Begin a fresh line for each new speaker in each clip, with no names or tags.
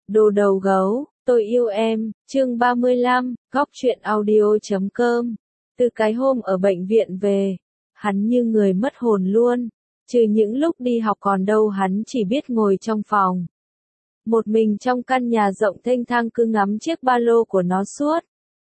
Đồ đầu gấu, tôi yêu em, chương 35, góc truyện audio.com. Từ cái hôm ở bệnh viện về, hắn như người mất hồn luôn. Trừ những lúc đi học còn đâu hắn chỉ biết ngồi trong phòng. Một mình trong căn nhà rộng thênh thang cứ ngắm chiếc ba lô của nó suốt.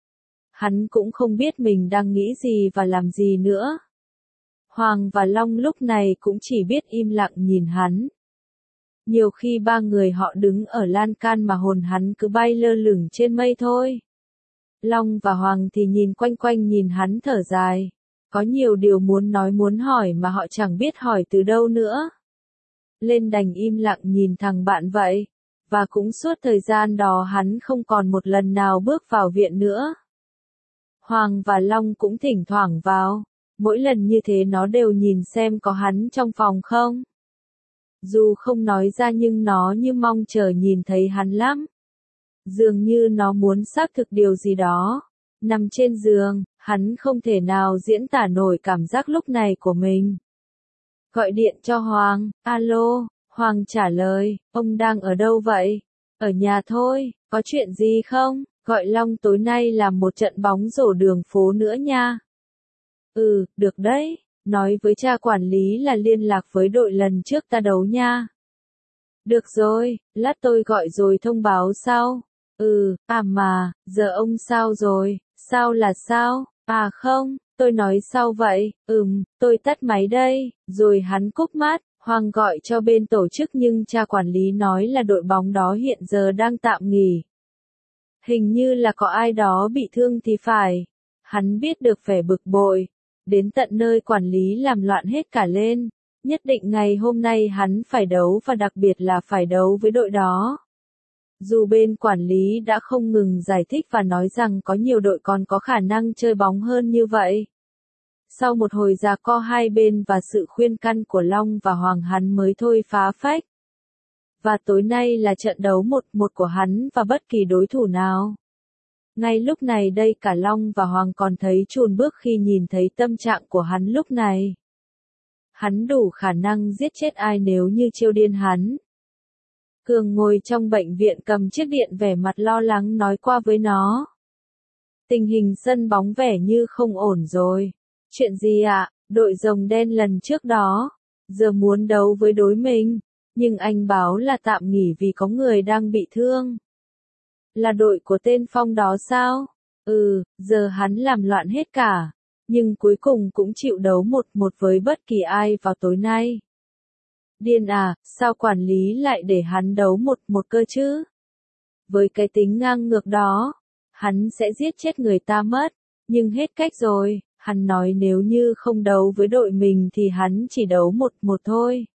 Hắn cũng không biết mình đang nghĩ gì và làm gì nữa. Hoàng và Long lúc này cũng chỉ biết im lặng nhìn hắn. Nhiều khi ba người họ đứng ở lan can mà hồn hắn cứ bay lơ lửng trên mây thôi. Long và Hoàng thì nhìn quanh quanh nhìn hắn thở dài. Có nhiều điều muốn nói muốn hỏi mà họ chẳng biết hỏi từ đâu nữa. Lên đành im lặng nhìn thằng bạn vậy. Và cũng suốt thời gian đó hắn không còn một lần nào bước vào viện nữa. Hoàng và Long cũng thỉnh thoảng vào. Mỗi lần như thế nó đều nhìn xem có hắn trong phòng không. Dù không nói ra nhưng nó như mong chờ nhìn thấy hắn lắm. Dường như nó muốn xác thực điều gì đó. Nằm trên giường, hắn không thể nào diễn tả nổi cảm giác lúc này của mình. Gọi điện cho Hoàng, alo, Hoàng trả lời, ông đang ở đâu vậy? Ở nhà thôi, có chuyện gì không? Gọi Long tối nay làm một trận bóng rổ đường phố nữa nha. Ừ, được đấy. Nói với cha quản lý là liên lạc với đội lần trước ta đấu nha. Được rồi, lát tôi gọi rồi thông báo sau. Ừ, mà, giờ ông sao rồi? Sao là sao? À không, tôi nói sao vậy? Tôi tắt máy đây. Rồi hắn cúp mắt, Hoàng gọi cho bên tổ chức nhưng cha quản lý nói là đội bóng đó hiện giờ đang tạm nghỉ. Hình như là có ai đó bị thương thì phải. Hắn biết được vẻ bực bội. Đến tận nơi quản lý làm loạn hết cả lên. Nhất định ngày hôm nay hắn phải đấu và đặc biệt là phải đấu với đội đó. Dù bên quản lý đã không ngừng giải thích và nói rằng có nhiều đội còn có khả năng chơi bóng hơn như vậy. Sau một hồi giằng co hai bên và sự khuyên can của Long và Hoàng hắn mới thôi phá phách. Và tối nay là trận đấu 1-1 của hắn và bất kỳ đối thủ nào. Ngay lúc này đây cả Long và Hoàng còn thấy chùn bước khi nhìn thấy tâm trạng của hắn lúc này. Hắn đủ khả năng giết chết ai nếu như chiêu điên hắn. Cường ngồi trong bệnh viện cầm chiếc điện vẻ mặt lo lắng nói qua với nó. Tình hình sân bóng vẻ như không ổn rồi. Chuyện gì ạ? Đội Rồng Đen lần trước đó, giờ muốn đấu với đối mình, nhưng anh báo là tạm nghỉ vì có người đang bị thương. Là đội của tên Phong đó sao? Giờ hắn làm loạn hết cả, nhưng cuối cùng cũng chịu đấu 1-1 với bất kỳ ai vào tối nay. Điên à, sao quản lý lại để hắn đấu 1-1 cơ chứ? Với cái tính ngang ngược đó, hắn sẽ giết chết người ta mất, nhưng hết cách rồi, hắn nói nếu như không đấu với đội mình thì hắn chỉ đấu 1-1 thôi.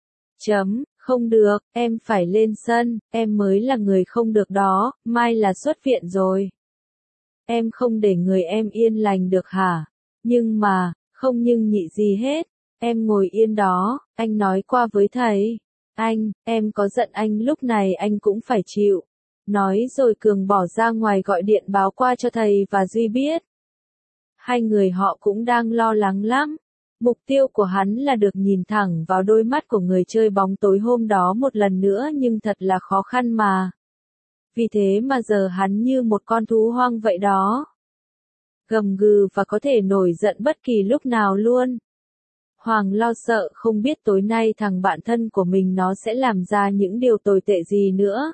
Không được, em phải lên sân, em mới là người không được đó, mai là xuất viện rồi. Em không để người em yên lành được hả? Nhưng mà, không nhưng nhị gì hết, em ngồi yên đó, anh nói qua với thầy. Em có giận anh lúc này anh cũng phải chịu. Nói rồi Cường bỏ ra ngoài gọi điện báo qua cho thầy và Duy biết. Hai người họ cũng đang lo lắng lắm. Mục tiêu của hắn là được nhìn thẳng vào đôi mắt của người chơi bóng tối hôm đó một lần nữa nhưng thật là khó khăn mà. Vì thế mà giờ hắn như một con thú hoang vậy đó. Gầm gừ và có thể nổi giận bất kỳ lúc nào luôn. Hoàng lo sợ không biết tối nay thằng bạn thân của mình nó sẽ làm ra những điều tồi tệ gì nữa.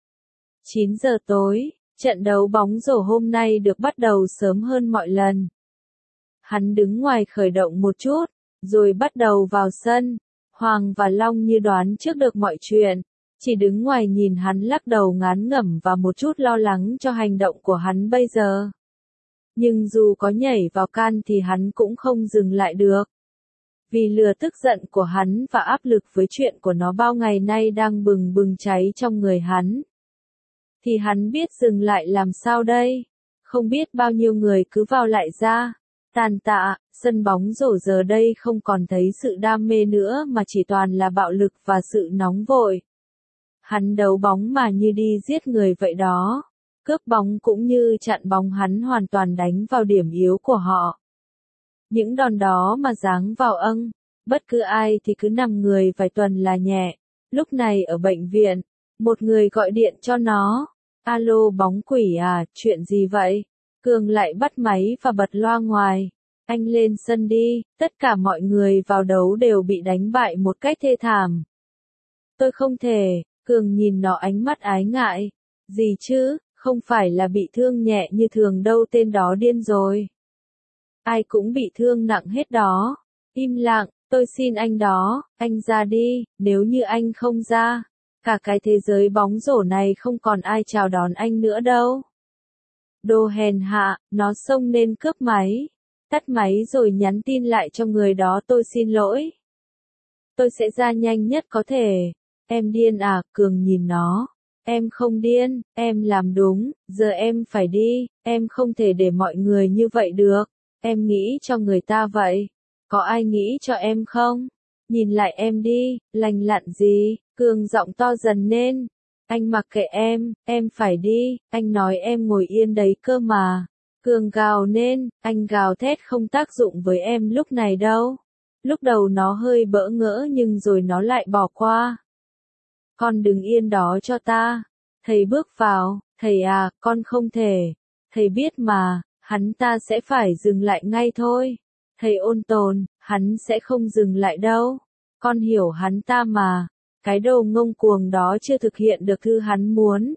9 giờ tối, trận đấu bóng rổ hôm nay được bắt đầu sớm hơn mọi lần. Hắn đứng ngoài khởi động một chút, rồi bắt đầu vào sân. Hoàng và Long như đoán trước được mọi chuyện, chỉ đứng ngoài nhìn hắn lắc đầu ngán ngẩm và một chút lo lắng cho hành động của hắn bây giờ. Nhưng dù có nhảy vào can thì hắn cũng không dừng lại được. Vì lửa tức giận của hắn và áp lực với chuyện của nó bao ngày nay đang bừng bừng cháy trong người hắn. Thì hắn biết dừng lại làm sao đây? Không biết bao nhiêu người cứ vào lại ra. Tàn tạ, sân bóng rổ giờ đây không còn thấy sự đam mê nữa mà chỉ toàn là bạo lực và sự nóng vội. Hắn đấu bóng mà như đi giết người vậy đó. Cướp bóng cũng như chặn bóng hắn hoàn toàn đánh vào điểm yếu của họ. Những đòn đó mà giáng vào bất cứ ai thì cứ nằm người vài tuần là nhẹ. Lúc này ở bệnh viện, Một người gọi điện cho nó. Alo bóng quỷ à, chuyện gì vậy? Cường lại bắt máy và bật loa ngoài. Anh lên sân đi, tất cả mọi người vào đấu đều bị đánh bại một cách thê thảm. Tôi không thể, Cường nhìn nó ánh mắt ái ngại. Gì chứ, không phải là bị thương nhẹ như thường đâu, tên đó điên rồi. Ai cũng bị thương nặng hết đó. Im lặng, tôi xin anh đó, anh ra đi, nếu như anh không ra, cả cái thế giới bóng rổ này không còn ai chào đón anh nữa đâu. Đồ hèn hạ, nó xông lên cướp máy. Tắt máy rồi nhắn tin lại cho người đó, tôi xin lỗi. Tôi sẽ ra nhanh nhất có thể. Em điên à, Cường nhìn nó. Em không điên, em làm đúng, giờ em phải đi, em không thể để mọi người như vậy được. Em nghĩ cho người ta vậy. Có ai nghĩ cho em không? Nhìn lại em đi, lành lặn gì? Cường giọng to dần lên. Anh mặc kệ em phải đi, anh nói em ngồi yên đấy cơ mà. Cường gào lên, anh gào thét không tác dụng với em lúc này đâu. Lúc đầu nó hơi bỡ ngỡ nhưng rồi nó lại bỏ qua. Con đứng yên đó cho ta. Thầy bước vào, thầy à, con không thể. Thầy biết mà, hắn ta sẽ phải dừng lại ngay thôi. Thầy ôn tồn, hắn sẽ không dừng lại đâu. Con hiểu hắn ta mà. Cái đồ ngông cuồng đó chưa thực hiện được thứ hắn muốn.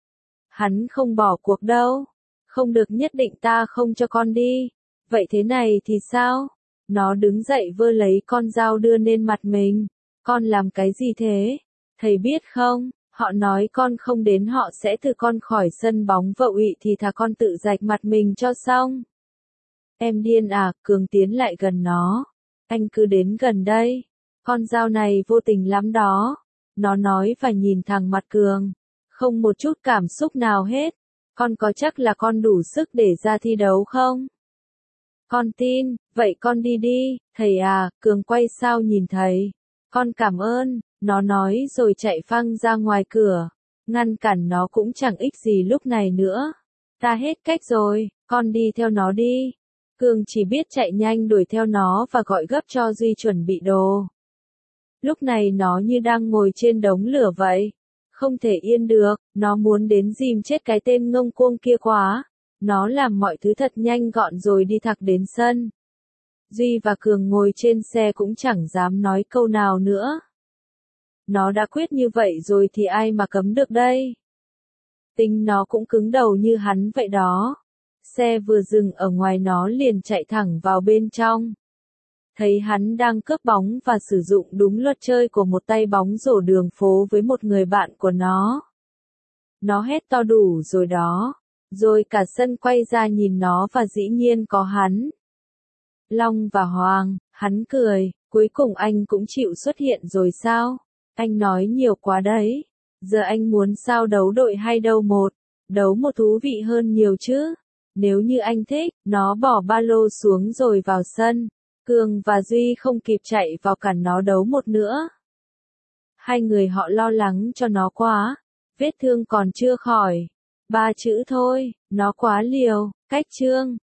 Hắn không bỏ cuộc đâu. Không được, nhất định ta không cho con đi. Vậy thế này thì sao? Nó đứng dậy vơ lấy con dao đưa lên mặt mình. Con làm cái gì thế? Thầy biết không, họ nói con không đến họ sẽ từ con khỏi sân bóng vậu ị thì thà con tự rạch mặt mình cho xong. Em điên à, Cường tiến lại gần nó. Anh cứ đến gần đây. Con dao này vô tình lắm đó. Nó nói và nhìn thẳng mặt Cường. Không một chút cảm xúc nào hết. Con có chắc là con đủ sức để ra thi đấu không? Con tin, vậy con đi đi, thầy à, Cường quay sau nhìn thầy. Con cảm ơn, nó nói rồi chạy phăng ra ngoài cửa. Ngăn cản nó cũng chẳng ích gì lúc này nữa. Ta hết cách rồi, con đi theo nó đi. Cường chỉ biết chạy nhanh đuổi theo nó và gọi gấp cho Duy chuẩn bị đồ. Lúc này nó như đang ngồi trên đống lửa vậy. Không thể yên được, nó muốn đến dìm chết cái tên ngông cuồng kia quá. Nó làm mọi thứ thật nhanh gọn rồi đi thẳng đến sân. Duy và Cường ngồi trên xe cũng chẳng dám nói câu nào nữa. Nó đã quyết như vậy rồi thì ai mà cấm được đây. Tính nó cũng cứng đầu như hắn vậy đó. Xe vừa dừng ở ngoài nó liền chạy thẳng vào bên trong. Thấy hắn đang cướp bóng và sử dụng đúng luật chơi của một tay bóng rổ đường phố với một người bạn của nó. Nó hét to đủ rồi đó. Rồi cả sân quay ra nhìn nó và dĩ nhiên có hắn. Long và Hoàng, hắn cười, cuối cùng anh cũng chịu xuất hiện rồi sao? Anh nói nhiều quá đấy. Giờ anh muốn sao, đấu đội hay đấu một? Đấu một thú vị hơn nhiều chứ. Nếu như anh thích, nó bỏ ba lô xuống rồi vào sân. Cường và Duy không kịp chạy vào cản nó đấu một nữa. Hai người họ lo lắng cho nó quá. Vết thương còn chưa khỏi. 3 chữ thôi, nó quá liều. Cách chương